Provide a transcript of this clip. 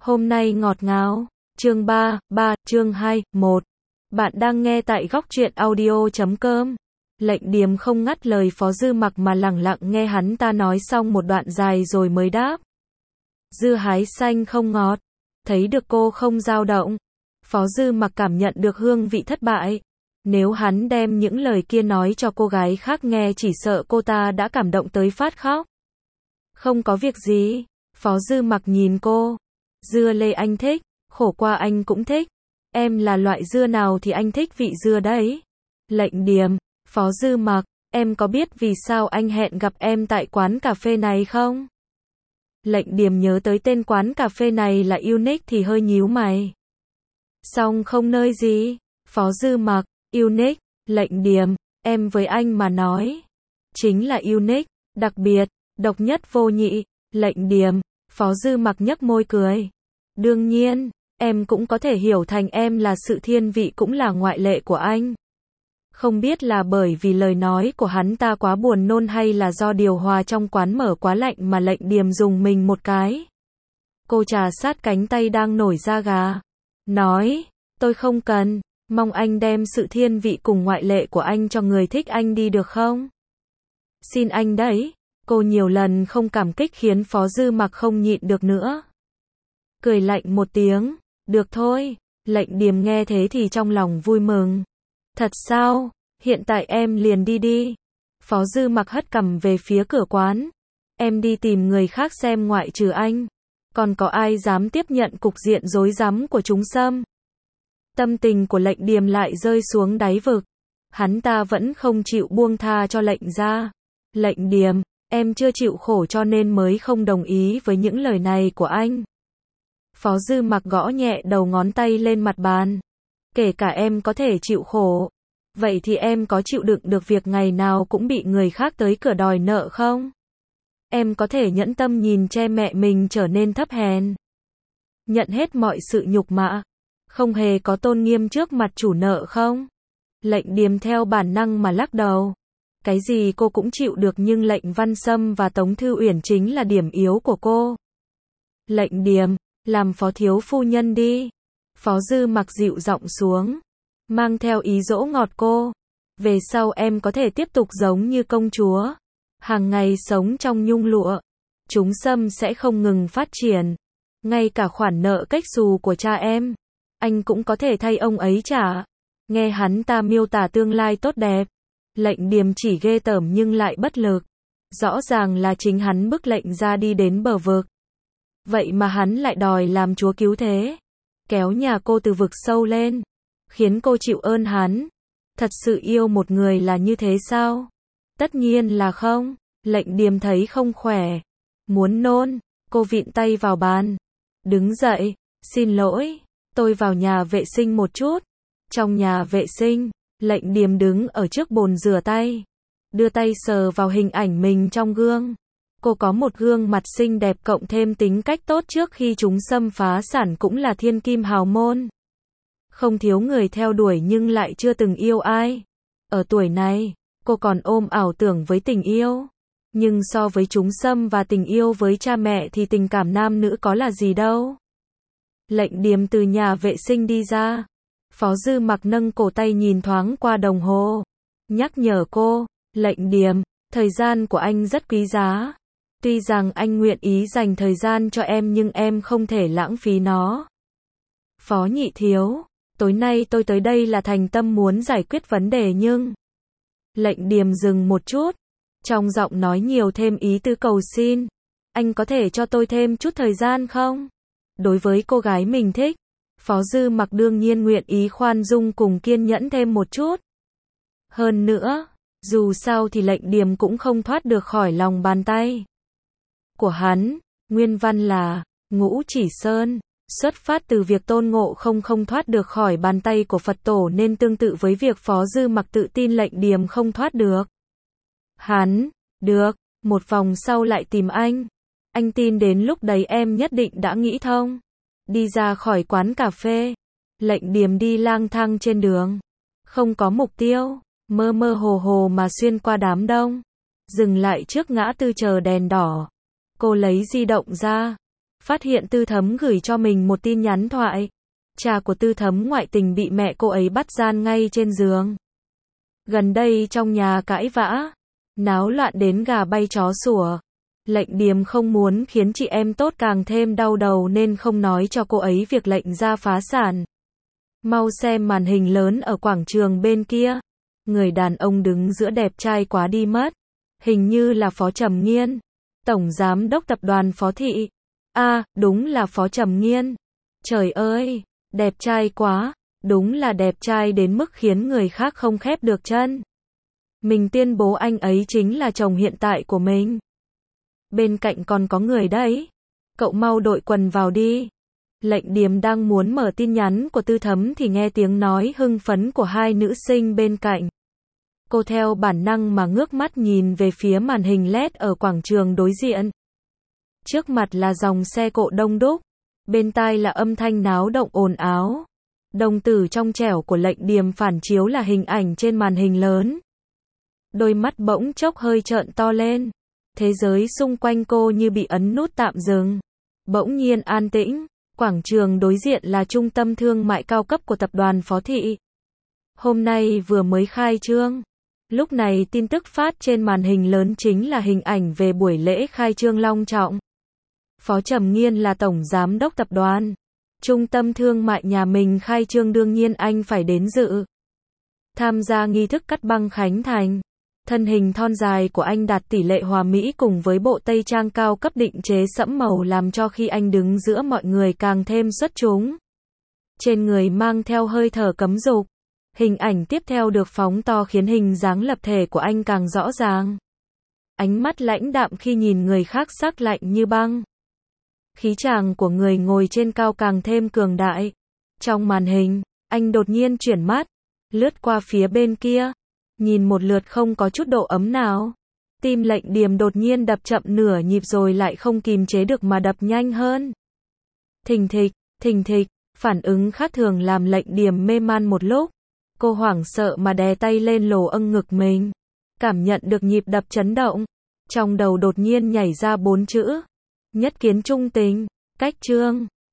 Hôm nay ngọt ngào. Chương 3, chương 2, 1. Bạn đang nghe tại góc truyện audio.com. Lệnh Điềm không ngắt lời Phó Dư Mặc mà lẳng lặng nghe hắn ta nói xong một đoạn dài rồi mới đáp. Dưa hái xanh không ngọt. Thấy được cô không dao động. Phó Dư Mặc cảm nhận được hương vị thất bại. Nếu hắn đem những lời kia nói cho cô gái khác nghe chỉ sợ cô ta đã cảm động tới phát khóc. Không có việc gì. Phó Dư Mặc nhìn cô. Dưa lê anh thích, khổ qua anh cũng thích. Em là loại dưa nào thì anh thích vị dưa đấy. Lệnh Điềm, Phó Dư Mặc, em có biết vì sao anh hẹn gặp em tại quán cà phê này không? Lệnh Điềm nhớ tới tên quán cà phê này là Unique thì hơi nhíu mày. Xong không nơi gì? Phó Dư Mặc, Unique, Lệnh Điềm, em với anh mà nói. Chính là Unique, đặc biệt, độc nhất vô nhị, Lệnh Điềm. Phó Dư Mặc nhếch môi cười. Đương nhiên, em cũng có thể hiểu thành em là sự thiên vị cũng là ngoại lệ của anh. Không biết là bởi vì lời nói của hắn ta quá buồn nôn hay là do điều hòa trong quán mở quá lạnh mà Lệnh Điềm dùng mình một cái. Cô trà sát cánh tay đang nổi da gà. Nói, tôi không cần, mong anh đem sự thiên vị cùng ngoại lệ của anh cho người thích anh đi được không? Xin anh đấy. Cô nhiều lần không cảm kích khiến Phó Dư Mặc không nhịn được nữa. Cười lạnh một tiếng, được thôi. Lệnh Điềm nghe thế thì trong lòng vui mừng. Thật sao? Hiện tại em liền đi đi. Phó Dư Mặc hất cằm về phía cửa quán. Em đi tìm người khác xem ngoại trừ anh. Còn có ai dám tiếp nhận cục diện rối rắm của chúng Sâm? Tâm tình của Lệnh Điềm lại rơi xuống đáy vực. Hắn ta vẫn không chịu buông tha cho Lệnh ra. Lệnh Điềm, em chưa chịu khổ cho nên mới không đồng ý với những lời này của anh. Phó Dư Mặc gõ nhẹ đầu ngón tay lên mặt bàn. Kể cả em có thể chịu khổ. Vậy thì em có chịu đựng được việc ngày nào cũng bị người khác tới cửa đòi nợ không? Em có thể nhẫn tâm nhìn che mẹ mình trở nên thấp hèn. Nhận hết mọi sự nhục mạ. Không hề có tôn nghiêm trước mặt chủ nợ không? Lệnh Điềm theo bản năng mà lắc đầu. Cái gì cô cũng chịu được nhưng Lệnh Văn Sâm và Tống Thư Uyển chính là điểm yếu của cô. Lệnh Điềm, làm phó thiếu phu nhân đi. Phó Dư Mặc dịu giọng xuống, mang theo ý dỗ ngọt cô. Về sau em có thể tiếp tục giống như công chúa, hàng ngày sống trong nhung lụa. Chúng Sâm sẽ không ngừng phát triển. Ngay cả khoản nợ cách xù của cha em, anh cũng có thể thay ông ấy trả. Nghe hắn ta miêu tả tương lai tốt đẹp. Lệnh Điềm chỉ ghê tởm nhưng lại bất lực. Rõ ràng là chính hắn bức Lệnh ra đi đến bờ vực. Vậy mà hắn lại đòi làm chúa cứu thế. Kéo nhà cô từ vực sâu lên. Khiến cô chịu ơn hắn. Thật sự yêu một người là như thế sao? Tất nhiên là không. Lệnh Điềm thấy không khỏe. Muốn nôn. Cô vịn tay vào bàn. Đứng dậy. Xin lỗi. Tôi vào nhà vệ sinh một chút. Trong nhà vệ sinh. Lệnh Điềm đứng ở trước bồn rửa tay. Đưa tay sờ vào hình ảnh mình trong gương. Cô có một gương mặt xinh đẹp cộng thêm tính cách tốt trước khi chúng xâm phá sản cũng là thiên kim hào môn. Không thiếu người theo đuổi nhưng lại chưa từng yêu ai. Ở tuổi này, cô còn ôm ảo tưởng với tình yêu. Nhưng so với chúng xâm và tình yêu với cha mẹ thì tình cảm nam nữ có là gì đâu. Lệnh Điềm từ nhà vệ sinh đi ra. Phó Dư Mặc nâng cổ tay nhìn thoáng qua đồng hồ. Nhắc nhở cô, Lệnh Điềm, thời gian của anh rất quý giá. Tuy rằng anh nguyện ý dành thời gian cho em nhưng em không thể lãng phí nó. Phó Nhị Thiếu, tối nay tôi tới đây là thành tâm muốn giải quyết vấn đề nhưng... Lệnh Điềm dừng một chút. Trong giọng nói nhiều thêm ý tứ cầu xin. Anh có thể cho tôi thêm chút thời gian không? Đối với cô gái mình thích, Phó Dư Mặc đương nhiên nguyện ý khoan dung cùng kiên nhẫn thêm một chút. Hơn nữa, dù sao thì Lệnh Điềm cũng không thoát được khỏi lòng bàn tay của hắn. Nguyên văn là Ngũ Chỉ Sơn, xuất phát từ việc Tôn Ngộ không thoát được khỏi bàn tay của Phật tổ nên tương tự với việc Phó Dư Mặc tự tin Lệnh Điềm không thoát được. Hắn, được, một vòng sau lại tìm anh. Anh tin đến lúc đấy em nhất định đã nghĩ thông. Đi ra khỏi quán cà phê, Lệnh Điềm đi lang thang trên đường. Không có mục tiêu, mơ mơ hồ hồ mà xuyên qua đám đông. Dừng lại trước ngã tư chờ đèn đỏ. Cô lấy di động ra. phát hiện Tư Thấm gửi cho mình một tin nhắn thoại. Cha của Tư Thấm ngoại tình bị mẹ cô ấy bắt gian ngay trên giường. Gần đây trong nhà cãi vã, náo loạn đến gà bay chó sủa. Lệnh Điềm không muốn khiến chị em tốt càng thêm đau đầu nên không nói cho cô ấy việc lệnh ra phá sản. Mau xem màn hình lớn ở quảng trường bên kia. Người đàn ông đứng giữa đẹp trai quá đi mất. Hình như là Phó Trầm Nghiên, tổng giám đốc tập đoàn Phó Thị. Đúng là Phó Trầm Nghiên. Trời ơi, đẹp trai quá, đúng là đẹp trai đến mức khiến người khác không khép được chân. Mình tuyên bố anh ấy chính là chồng hiện tại của mình. Bên cạnh còn có người đấy. Cậu mau đội quần vào đi. Lệnh Điềm đang muốn mở tin nhắn của Tư Thấm thì nghe tiếng nói hưng phấn của hai nữ sinh bên cạnh. Cô theo bản năng mà ngước mắt nhìn về phía màn hình LED ở quảng trường đối diện. Trước mặt là dòng xe cộ đông đúc, bên tai là âm thanh náo động ồn ào. Đồng tử trong trẻo của Lệnh Điềm phản chiếu là hình ảnh trên màn hình lớn. Đôi mắt bỗng chốc hơi trợn to lên. Thế giới xung quanh cô như bị ấn nút tạm dừng. Bỗng nhiên an tĩnh. Quảng trường đối diện là trung tâm thương mại cao cấp của tập đoàn Phó Thị. Hôm nay vừa mới khai trương. Lúc này tin tức phát trên màn hình lớn chính là hình ảnh về buổi lễ khai trương long trọng. Phó Trầm Nghiên là tổng giám đốc tập đoàn. Trung tâm thương mại nhà mình khai trương đương nhiên anh phải đến dự. Tham gia nghi thức cắt băng khánh thành. Thân hình thon dài của anh đạt tỷ lệ hòa mỹ cùng với bộ tây trang cao cấp định chế sẫm màu làm cho khi anh đứng giữa mọi người càng thêm xuất chúng. Trên người mang theo hơi thở cấm dục. Hình ảnh tiếp theo được phóng to khiến hình dáng lập thể của anh càng rõ ràng. Ánh mắt lãnh đạm khi nhìn người khác sắc lạnh như băng. Khí chàng của người ngồi trên cao càng thêm cường đại. Trong màn hình, anh đột nhiên chuyển mắt, lướt qua phía bên kia. Nhìn một lượt không có chút độ ấm nào. Tim Lệnh Điềm đột nhiên đập chậm nửa nhịp rồi lại không kìm chế được mà đập nhanh hơn. Thình thịch, phản ứng khác thường làm Lệnh Điềm mê man một lúc. Cô hoảng sợ mà đè tay lên lỗ âng ngực mình. Cảm nhận được nhịp đập chấn động. Trong đầu đột nhiên nhảy ra 4 chữ. Nhất kiến trung tình, cách chương.